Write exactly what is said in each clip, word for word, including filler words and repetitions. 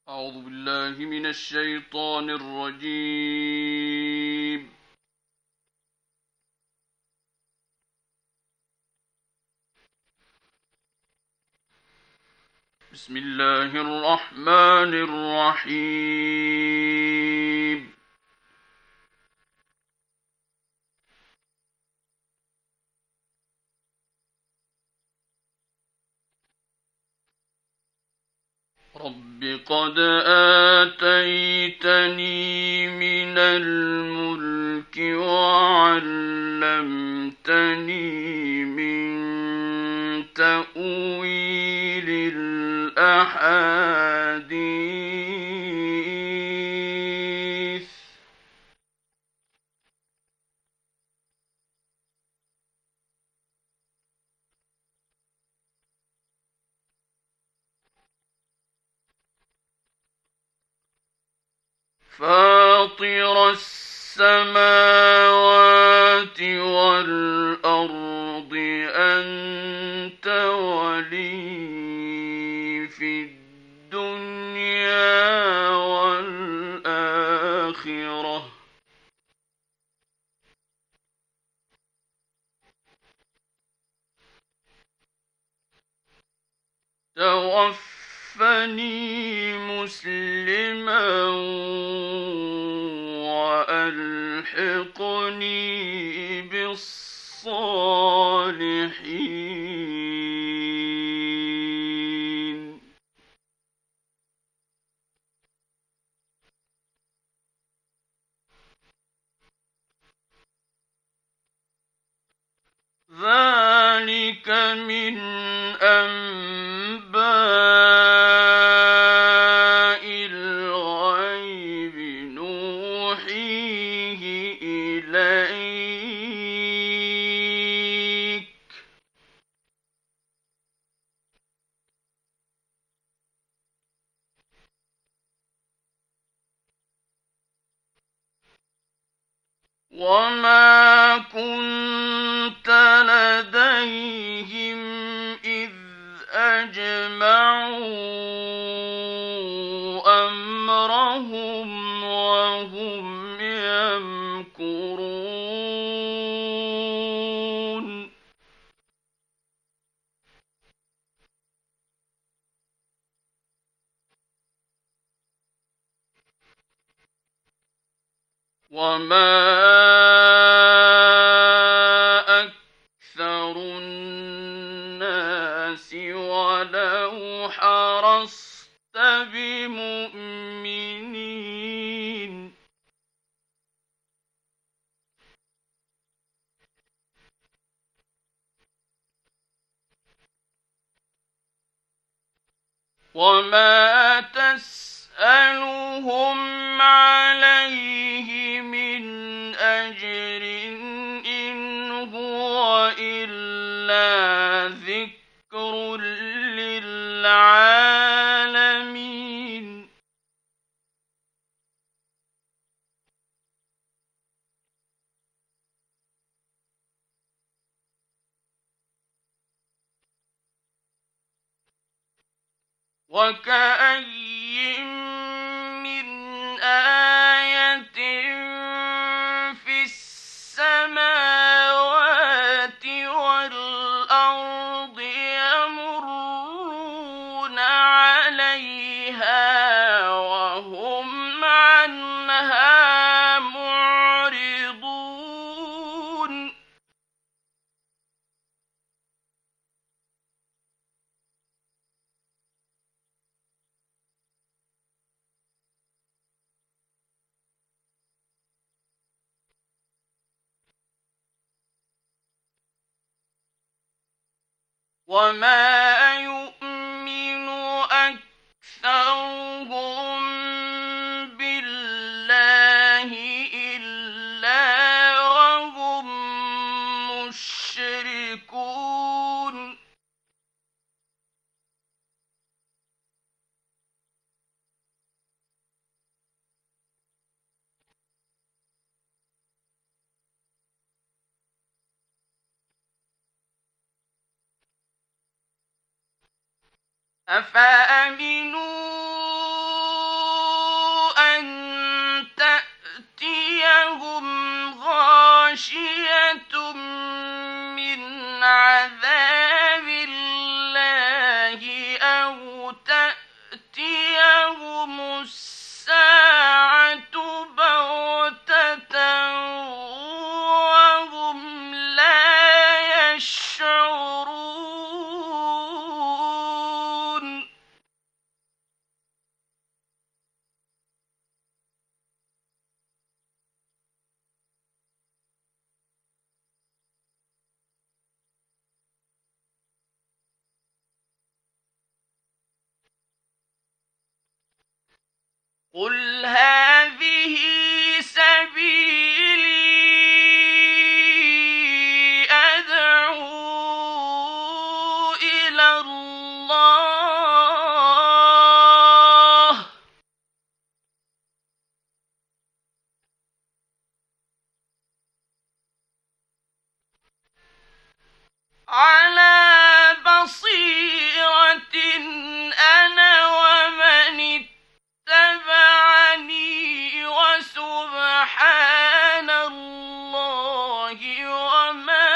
أعوذ بالله من الشيطان الرجيم. بسم الله الرحمن الرحيم. رب قد آتيتني من الملك وعلمتني من تأويل الأحاديث فاطر السماوات والأرض أنت ولي في الدنيا والآخرة توفني مسلما وألحقني بالصالحين. ذلك من أنباء الغيب نوحيه إليك وما كنت لديهم إذ أجمعوا أمرهم وهم يمكرون. وما أكثر الناس ولو حرصت بمؤمنين. وما تسألهم عليه من أجر إن هو إلا ذكر للعالمين. وكأي من آية في السماوات والأرض يمرون عليها وهم عنها معرضون. وما يؤمن أكثرهم بالله إلا وهم مشركون. أفأمنوا تأتيهم الساعة بغتة وهم لا يشعرون قل هذه سبيلي أدعو إلى الله على بصيرة أنا ومن اتبعني وسبحان الله وما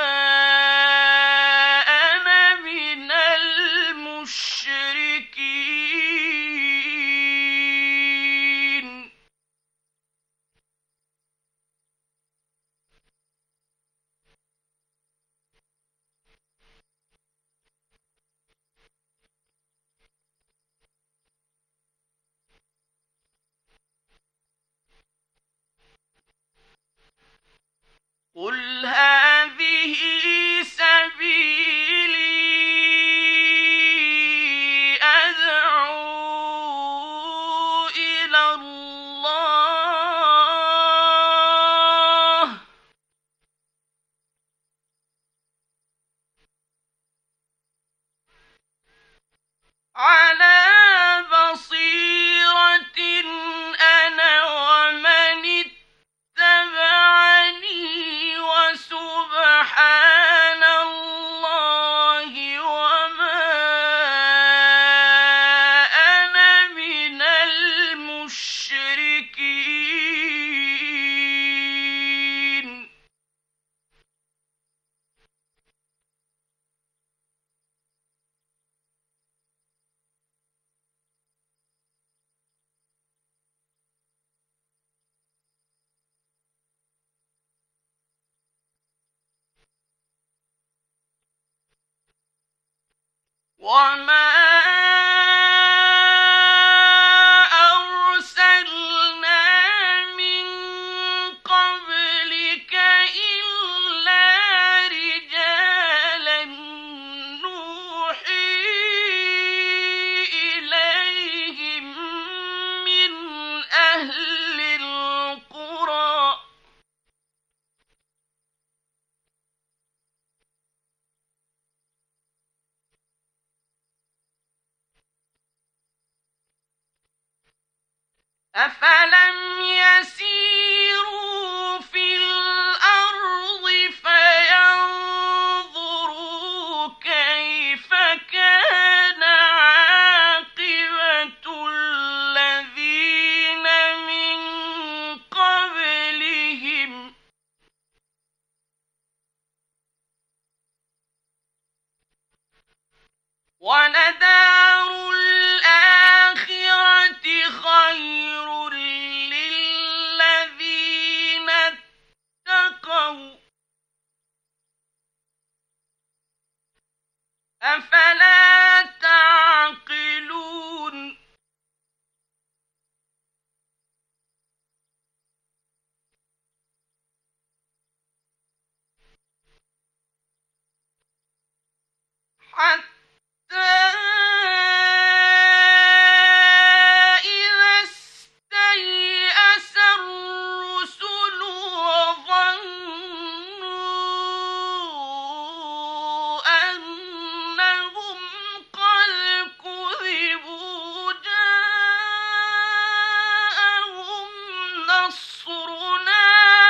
أنا من المشركين قل هذه سبيلي أدعو إلى الله على بصيرة أنا ومن اتبعني وسبحان الله وما أنا من المشركين وما أرسلنا من قبلك إلا رجالا نوحي إليهم من أهل القرى أفلم يسيروا في الأرض فينظروا كيف كان عاقبة الذين من قبلهم ولدار الآخرة خير للذين اتقوا أفلا تعقلون حتى إذا استيأس الرسل وظنوا أنهم قد كذبوا جاءهم نصرنا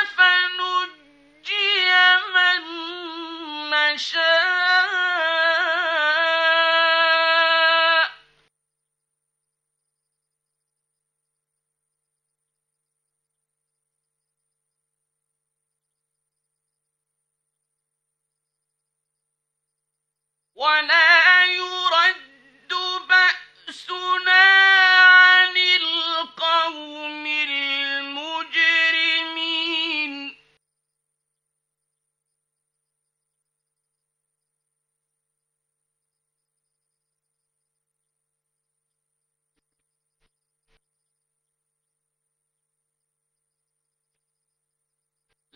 فنجي من نشاء ولا يرد بأسنا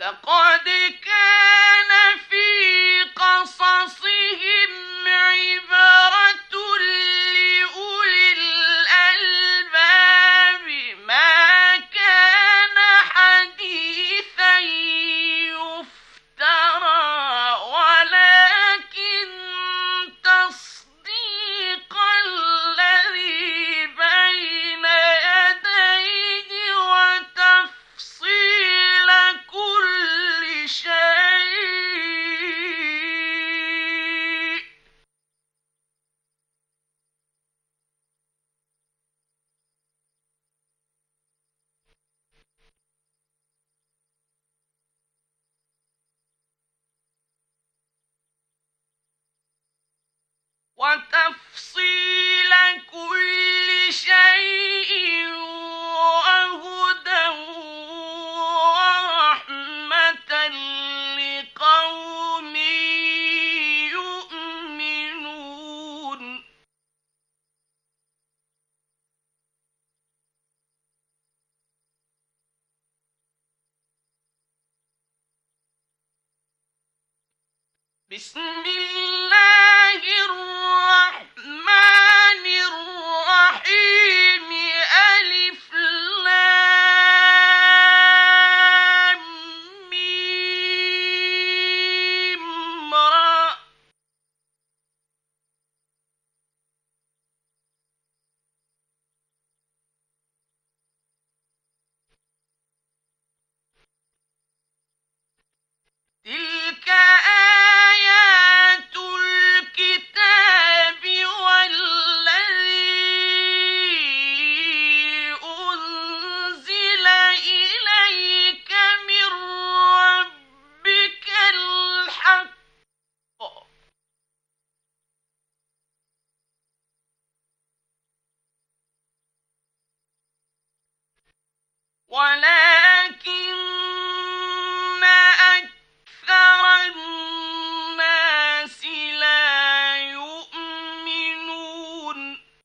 لقد كان في قصصهم عبرة لأولي الألباب ما كان حديثا يفترى ولكن تصديق الذي بين يديه وتفصيل كل شيء وتفصيل كل شيء وهدى ورحمة لقوم يؤمنون بسم الله الرحمن الرحيم ألف لام ميم را تلك آيات الكتاب والذي أنزل إليك من ربك الحق ولكن أكثر الناس لا يؤمنون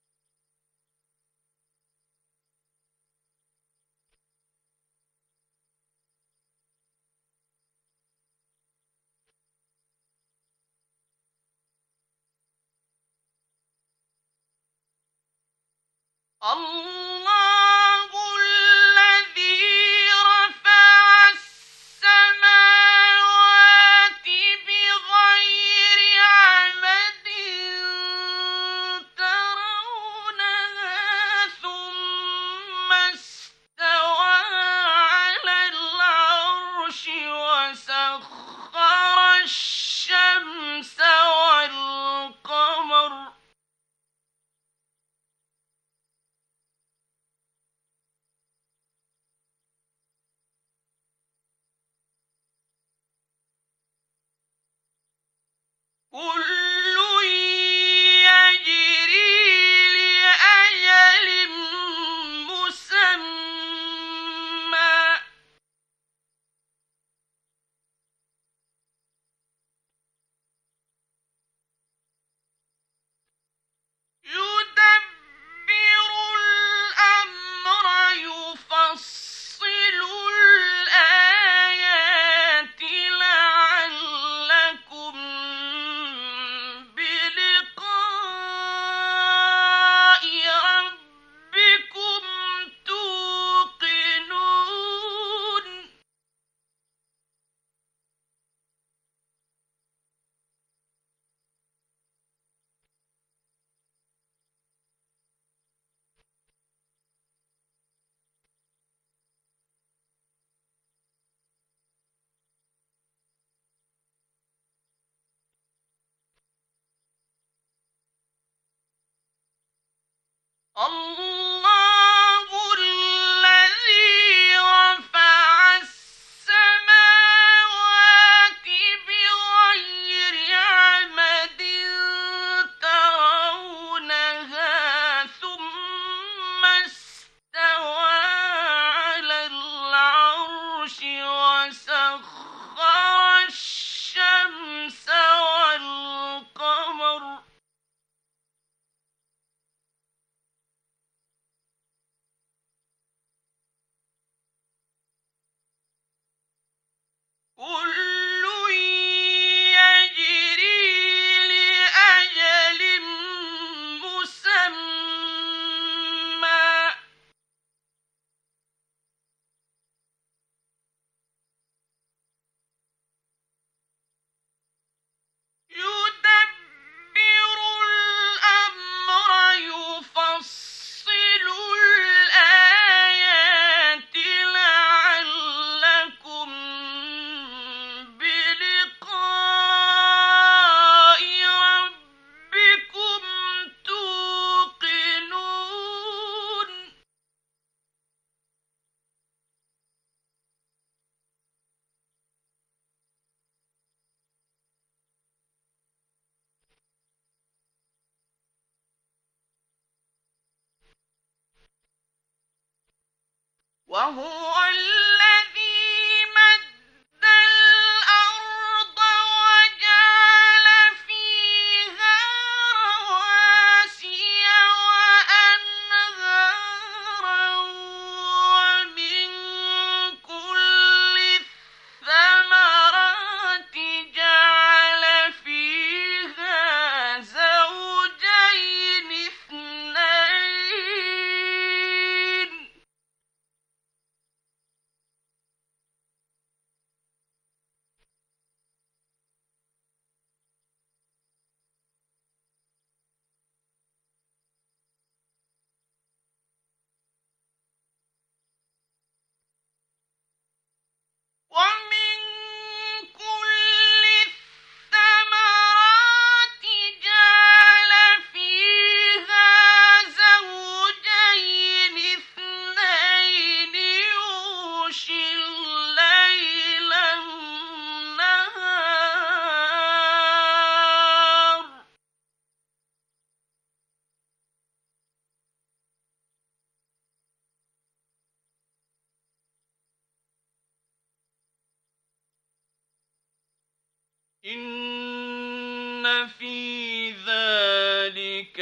الله الذي رفع السماوات بغير عمد ترونها ثم استوى على العرش وسخر الشمس والقمر كل يجري لأجل مسمى يدبر الأمر يفصل الآيات لعلكم بلقاء ربكم توقنون الله الذي رفع السماوات بغير عمد ترونها ثم استوى على العرش وسخر الشمس والقمر وهو الذي مد الأرض وجعل فيها رواسي وأنهارا ومن كل الثمرات جعل فيها زوجين اثنين ومن كل الثمرات جعل فيها زوجين اثنين يغشي الليل النهار إن في ذلك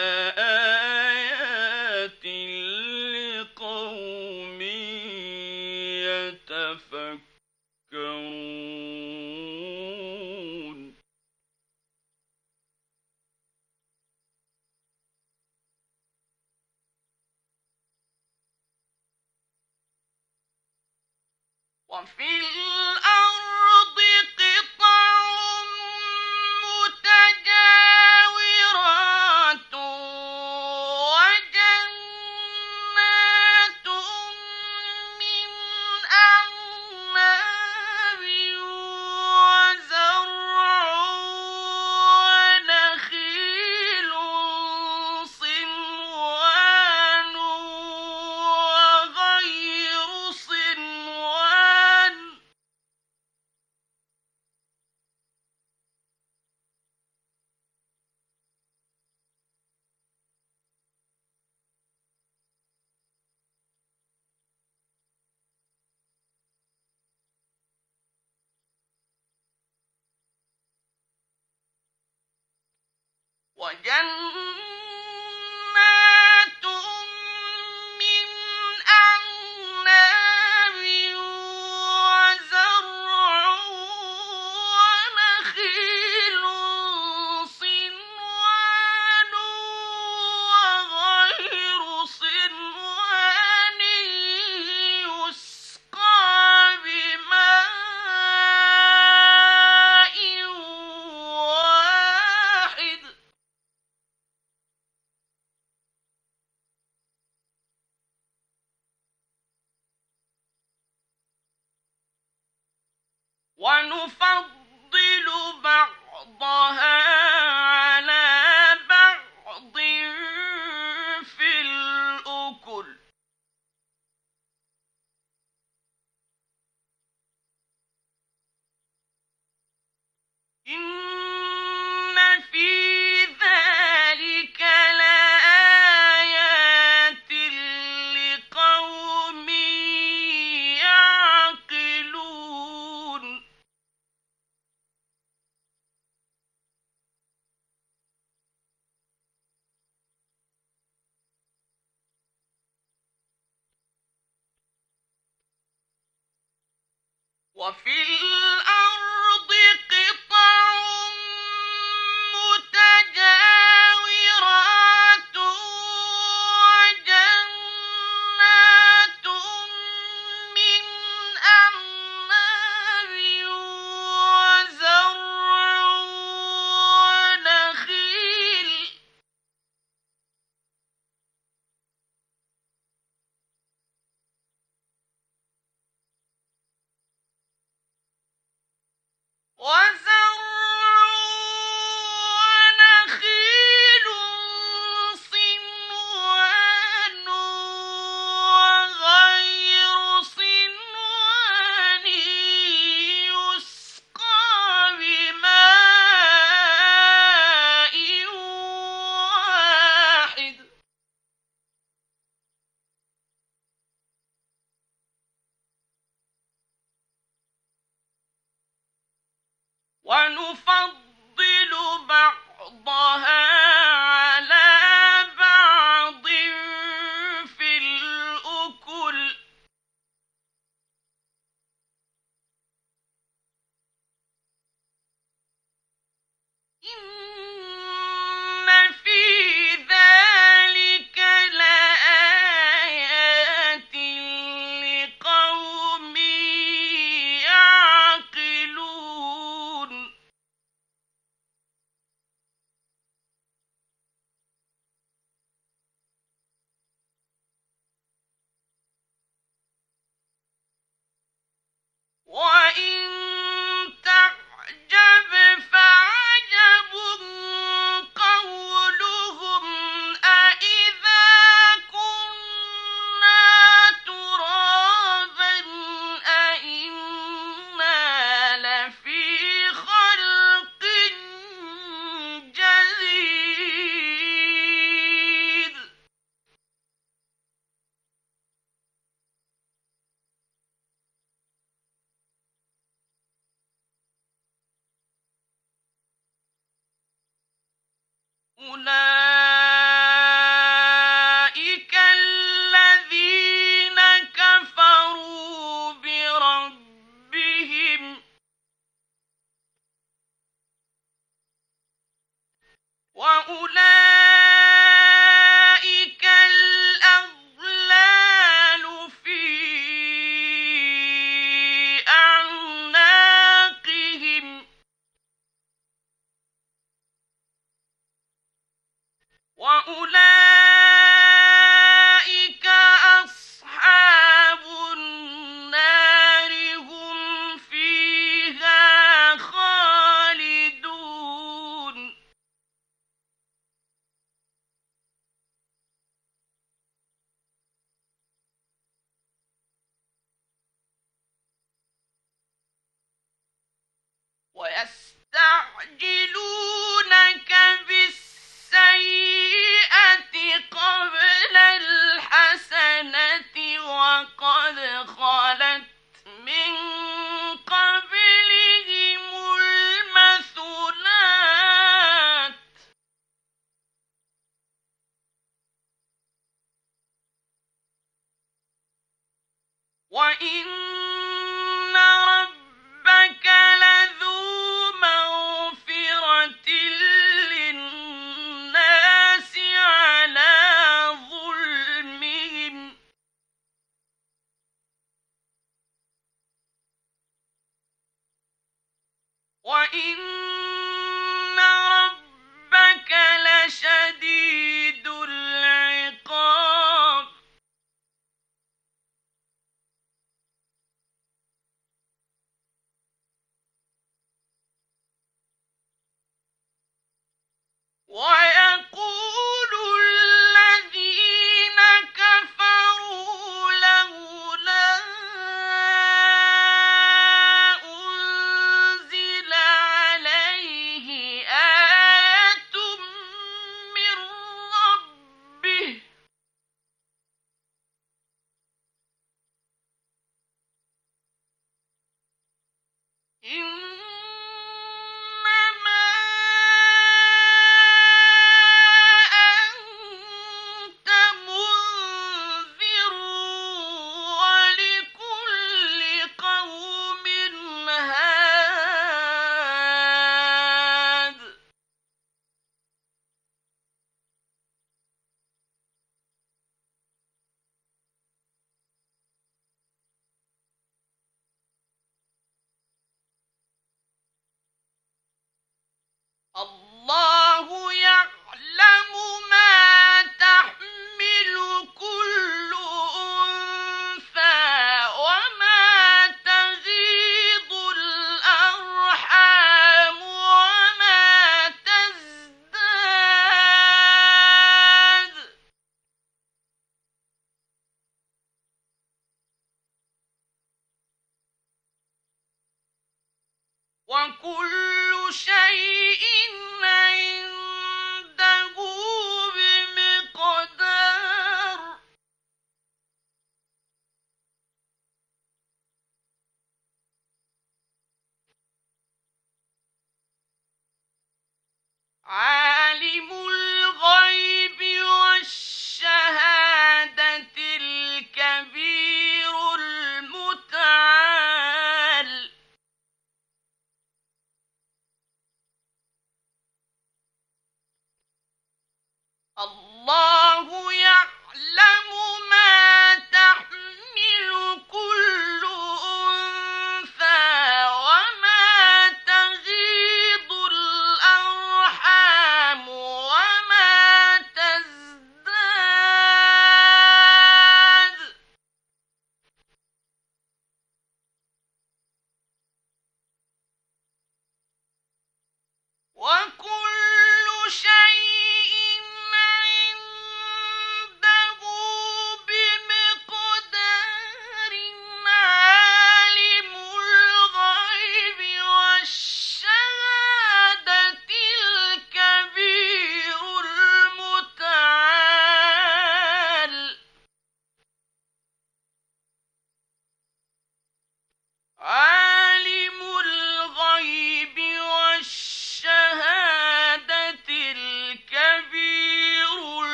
لآيات لقوم يتفكرون وفي الأرض قطع متجاورات وجنات من أعناب وزرع ونخيل صنوان وغير صنوان وجنات من أعناب وزرع ونخيل صنوان وغير صنوان يسقى بماء واحد ونفضل بعضها على بعض في الأكل إن في ذلك لآيات لقوم يعقلون وفي الأرض قطع متجاورات وجنات من أعناب وزرع ونخيل ونفضل بعضها على بعض في الأكل إن في ذلك لآيات لقوم يعقلون وإن تعجب فعجب قولهم أإذا كنا ترابا أإنا لفي خلق جديد أولئك الذين كفروا بربهم وأولئك الأغلال في أعناقهم وأولئك أصحاب النار هم فيها خالدون ويستعجلونك بالسيئة قبل الحسنة وقد خلت من قبلهم المثلات وإن ربك لذو مغفرة للناس على ظلمهم وإن ربك لشديد العقاب ويقول الذين كفروا لولا أنزل عليه آية من ربه إنما أنت منذر ولكل قوم هاد الله يعلم ما تحمل كل أنثى وما تغيض الأرحام وما تزداد وكل شيء